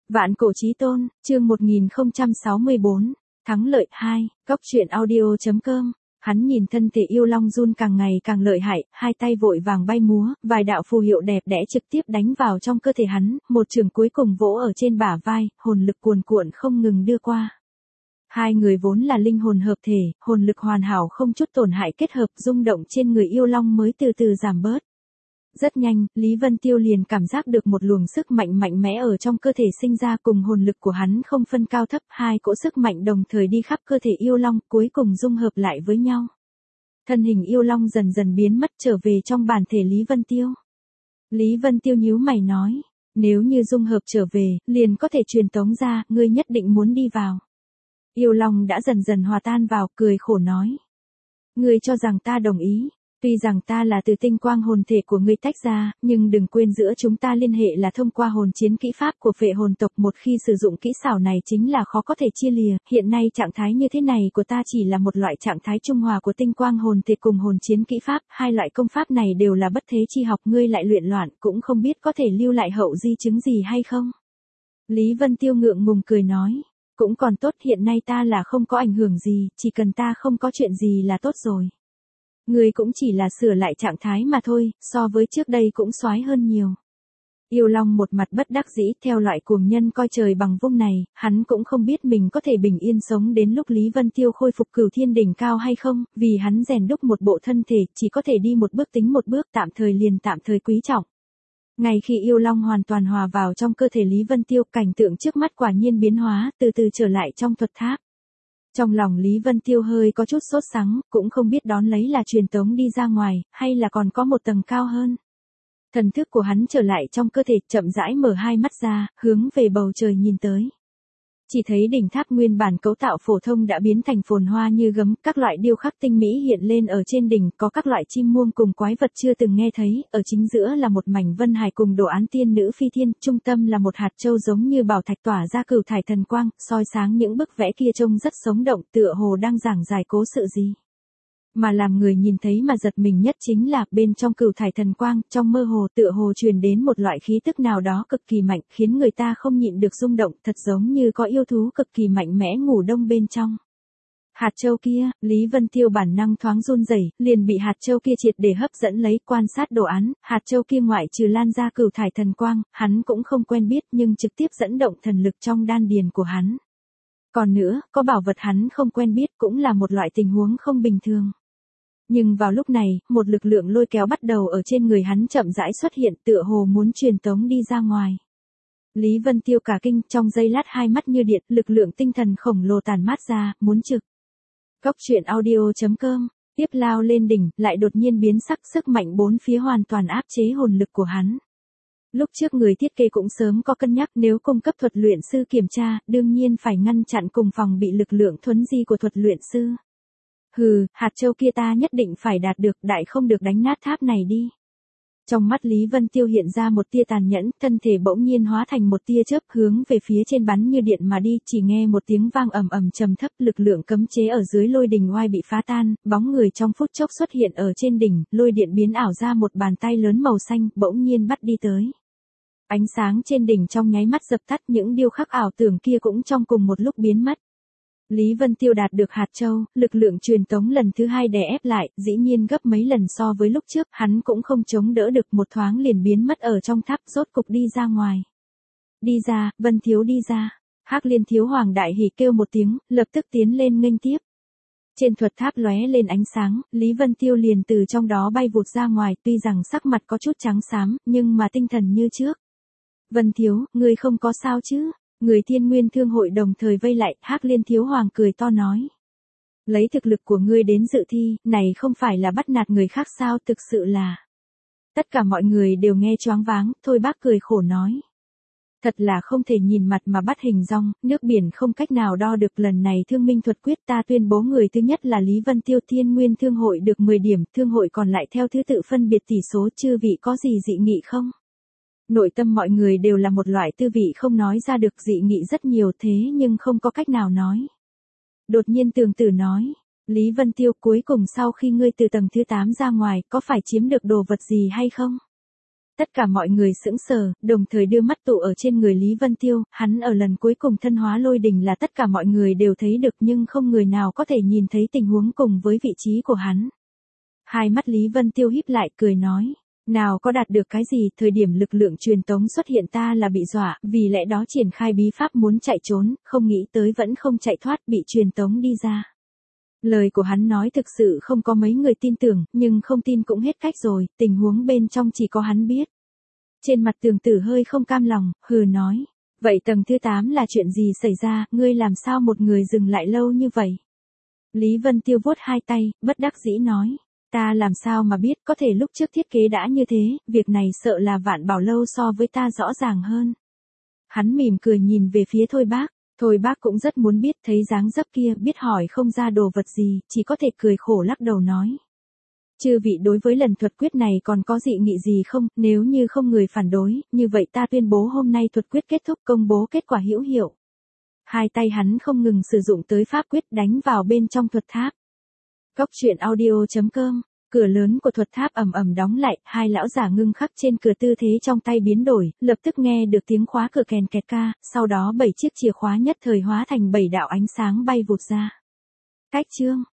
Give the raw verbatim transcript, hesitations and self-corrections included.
Vạn cổ chí tôn, chương một nghìn không trăm sáu mươi bốn, thắng lợi hai, góc truyện audio chấm com. Hắn nhìn thân thể yêu long run càng ngày càng lợi hại, hai tay vội vàng bay múa, vài đạo phù hiệu đẹp đẽ trực tiếp đánh vào trong cơ thể hắn, một trường cuối cùng vỗ ở trên bả vai, hồn lực cuồn cuộn không ngừng đưa qua. Hai người vốn là linh hồn hợp thể, hồn lực hoàn hảo không chút tổn hại kết hợp, rung động trên người yêu long mới từ từ giảm bớt. Rất nhanh, Lý Vân Tiêu liền cảm giác được một luồng sức mạnh mạnh mẽ ở trong cơ thể sinh ra, cùng hồn lực của hắn không phân cao thấp, hai cỗ sức mạnh đồng thời đi khắp cơ thể yêu long, cuối cùng dung hợp lại với nhau. Thân hình yêu long dần dần biến mất trở về trong bản thể Lý Vân Tiêu. Lý Vân Tiêu nhíu mày nói, nếu như dung hợp trở về, liền có thể truyền tống ra, ngươi nhất định muốn đi vào. Yêu long đã dần dần hòa tan vào, cười khổ nói. Ngươi cho rằng ta đồng ý. Tuy rằng ta là từ tinh quang hồn thể của ngươi tách ra, nhưng đừng quên giữa chúng ta liên hệ là thông qua hồn chiến kỹ pháp của phệ hồn tộc, một khi sử dụng kỹ xảo này chính là khó có thể chia lìa, hiện nay trạng thái như thế này của ta chỉ là một loại trạng thái trung hòa của tinh quang hồn thể cùng hồn chiến kỹ pháp, hai loại công pháp này đều là bất thế chi học, ngươi lại luyện loạn, cũng không biết có thể lưu lại hậu di chứng gì hay không. Lý Vân Tiêu ngượng ngùng cười nói, cũng còn tốt, hiện nay ta là không có ảnh hưởng gì, chỉ cần ta không có chuyện gì là tốt rồi. Ngươi cũng chỉ là sửa lại trạng thái mà thôi, so với trước đây cũng soái hơn nhiều. Yêu long một mặt bất đắc dĩ, theo loại cuồng nhân coi trời bằng vung này, hắn cũng không biết mình có thể bình yên sống đến lúc Lý Vân Tiêu khôi phục cửu thiên đỉnh cao hay không, vì hắn rèn đúc một bộ thân thể, chỉ có thể đi một bước tính một bước, tạm thời liền tạm thời quý trọng. Ngay khi yêu long hoàn toàn hòa vào trong cơ thể Lý Vân Tiêu, cảnh tượng trước mắt quả nhiên biến hóa, từ từ trở lại trong thuật tháp. Trong lòng Lý Vân Tiêu hơi có chút sốt sắng, cũng không biết đón lấy là truyền tống đi ra ngoài, hay là còn có một tầng cao hơn. Thần thức của hắn trở lại trong cơ thể, chậm rãi mở hai mắt ra, hướng về bầu trời nhìn tới. Chỉ thấy đỉnh tháp nguyên bản cấu tạo phổ thông đã biến thành phồn hoa như gấm, các loại điêu khắc tinh mỹ hiện lên ở trên đỉnh, có các loại chim muông cùng quái vật chưa từng nghe thấy, ở chính giữa là một mảnh vân hải cùng đồ án tiên nữ phi thiên, trung tâm là một hạt châu giống như bảo thạch tỏa ra cửu thải thần quang, soi sáng những bức vẽ kia trông rất sống động, tựa hồ đang giảng giải cố sự gì. Mà làm người nhìn thấy mà giật mình nhất chính là, bên trong cửu thải thần quang, trong mơ hồ tựa hồ truyền đến một loại khí tức nào đó cực kỳ mạnh, khiến người ta không nhịn được rung động, thật giống như có yêu thú cực kỳ mạnh mẽ ngủ đông bên trong. Hạt châu kia, Lý Vân Tiêu bản năng thoáng run rẩy, liền bị hạt châu kia triệt để hấp dẫn lấy, quan sát đồ án, hạt châu kia ngoại trừ lan ra cửu thải thần quang, hắn cũng không quen biết nhưng trực tiếp dẫn động thần lực trong đan điền của hắn. Còn nữa, có bảo vật hắn không quen biết cũng là một loại tình huống không bình thường. Nhưng vào lúc này, một lực lượng lôi kéo bắt đầu ở trên người hắn chậm rãi xuất hiện, tựa hồ muốn truyền tống đi ra ngoài. Lý Vân Tiêu cả kinh, trong giây lát hai mắt như điện, lực lượng tinh thần khổng lồ tàn mát ra, muốn trực. Góc truyện audio chấm com, tiếp lao lên đỉnh, lại đột nhiên biến sắc, sức mạnh bốn phía hoàn toàn áp chế hồn lực của hắn. Lúc trước người thiết kế cũng sớm có cân nhắc, nếu cung cấp thuật luyện sư kiểm tra, đương nhiên phải ngăn chặn cùng phòng bị lực lượng thuấn di của thuật luyện sư. Hừ, hạt châu kia ta nhất định phải đạt được, đại không được đánh nát tháp này đi. Trong mắt Lý Vân Tiêu hiện ra một tia tàn nhẫn, thân thể bỗng nhiên hóa thành một tia chớp hướng về phía trên bắn như điện mà đi, chỉ nghe một tiếng vang ầm ầm trầm thấp, lực lượng cấm chế ở dưới lôi đình oai bị phá tan, bóng người trong phút chốc xuất hiện ở trên đỉnh, lôi điện biến ảo ra một bàn tay lớn màu xanh, bỗng nhiên bắt đi tới. Ánh sáng trên đỉnh trong nháy mắt dập tắt, những điêu khắc ảo tưởng kia cũng trong cùng một lúc biến mất. Lý Vân Tiêu đạt được hạt châu, lực lượng truyền tống lần thứ hai đè ép lại, dĩ nhiên gấp mấy lần so với lúc trước, hắn cũng không chống đỡ được, một thoáng liền biến mất ở trong tháp, rốt cục đi ra ngoài. Đi ra, Vân Thiếu đi ra. Hắc Liên Thiếu Hoàng đại hỉ kêu một tiếng, lập tức tiến lên nghênh tiếp. Trên thuật tháp lóe lên ánh sáng, Lý Vân Tiêu liền từ trong đó bay vụt ra ngoài, tuy rằng sắc mặt có chút trắng xám, nhưng mà tinh thần như trước. Vân Thiếu, ngươi không có sao chứ? Người Thiên Nguyên Thương hội đồng thời vây lại, Hắc Liên Thiếu Hoàng cười to nói. Lấy thực lực của ngươi đến dự thi, này không phải là bắt nạt người khác sao, thực sự là. Tất cả mọi người đều nghe choáng váng, Thôi Bác cười khổ nói. Thật là không thể nhìn mặt mà bắt hình dong, nước biển không cách nào đo được, lần này thương minh thuật quyết ta tuyên bố người thứ nhất là Lý Vân Tiêu. Thiên Nguyên Thương hội được mười điểm, thương hội còn lại theo thứ tự phân biệt tỷ số, chư vị có gì dị nghị không? Nội tâm mọi người đều là một loại tư vị không nói ra được, dị nghị rất nhiều thế nhưng không có cách nào nói. Đột nhiên Tường Tử nói, Lý Vân Tiêu, cuối cùng sau khi ngươi từ tầng thứ tám ra ngoài, có phải chiếm được đồ vật gì hay không? Tất cả mọi người sững sờ, đồng thời đưa mắt tụ ở trên người Lý Vân Tiêu, hắn ở lần cuối cùng thân hóa lôi đình là tất cả mọi người đều thấy được nhưng không người nào có thể nhìn thấy tình huống cùng với vị trí của hắn. Hai mắt Lý Vân Tiêu híp lại cười nói, nào có đạt được cái gì, thời điểm lực lượng truyền tống xuất hiện ta là bị dọa, vì lẽ đó triển khai bí pháp muốn chạy trốn, không nghĩ tới vẫn không chạy thoát bị truyền tống đi ra. Lời của hắn nói thực sự không có mấy người tin tưởng, nhưng không tin cũng hết cách rồi, tình huống bên trong chỉ có hắn biết. Trên mặt Tường Tử hơi không cam lòng, hừ nói, vậy tầng thứ tám là chuyện gì xảy ra, ngươi làm sao một người dừng lại lâu như vậy? Lý Vân Tiêu vuốt hai tay, bất đắc dĩ nói, ta làm sao mà biết, có thể lúc trước thiết kế đã như thế, việc này sợ là Vạn Bảo Lâu so với ta rõ ràng hơn. Hắn mỉm cười nhìn về phía Thôi Bác. Thôi Bác cũng rất muốn biết, thấy dáng dấp kia, biết hỏi không ra đồ vật gì, chỉ có thể cười khổ lắc đầu nói. Chư vị đối với lần thuật quyết này còn có dị nghị gì không, nếu như không người phản đối, như vậy ta tuyên bố hôm nay thuật quyết kết thúc, công bố kết quả hữu hiệu. Hai tay hắn không ngừng sử dụng tới pháp quyết đánh vào bên trong thuật tháp. Cốc truyện audio chấm com. Cửa lớn của thuật tháp ầm ầm đóng lại, hai lão giả ngưng khắc trên cửa tư thế trong tay biến đổi, lập tức nghe được tiếng khóa cửa kèn kẹt ca, sau đó bảy chiếc chìa khóa nhất thời hóa thành bảy đạo ánh sáng bay vụt ra. Cách chương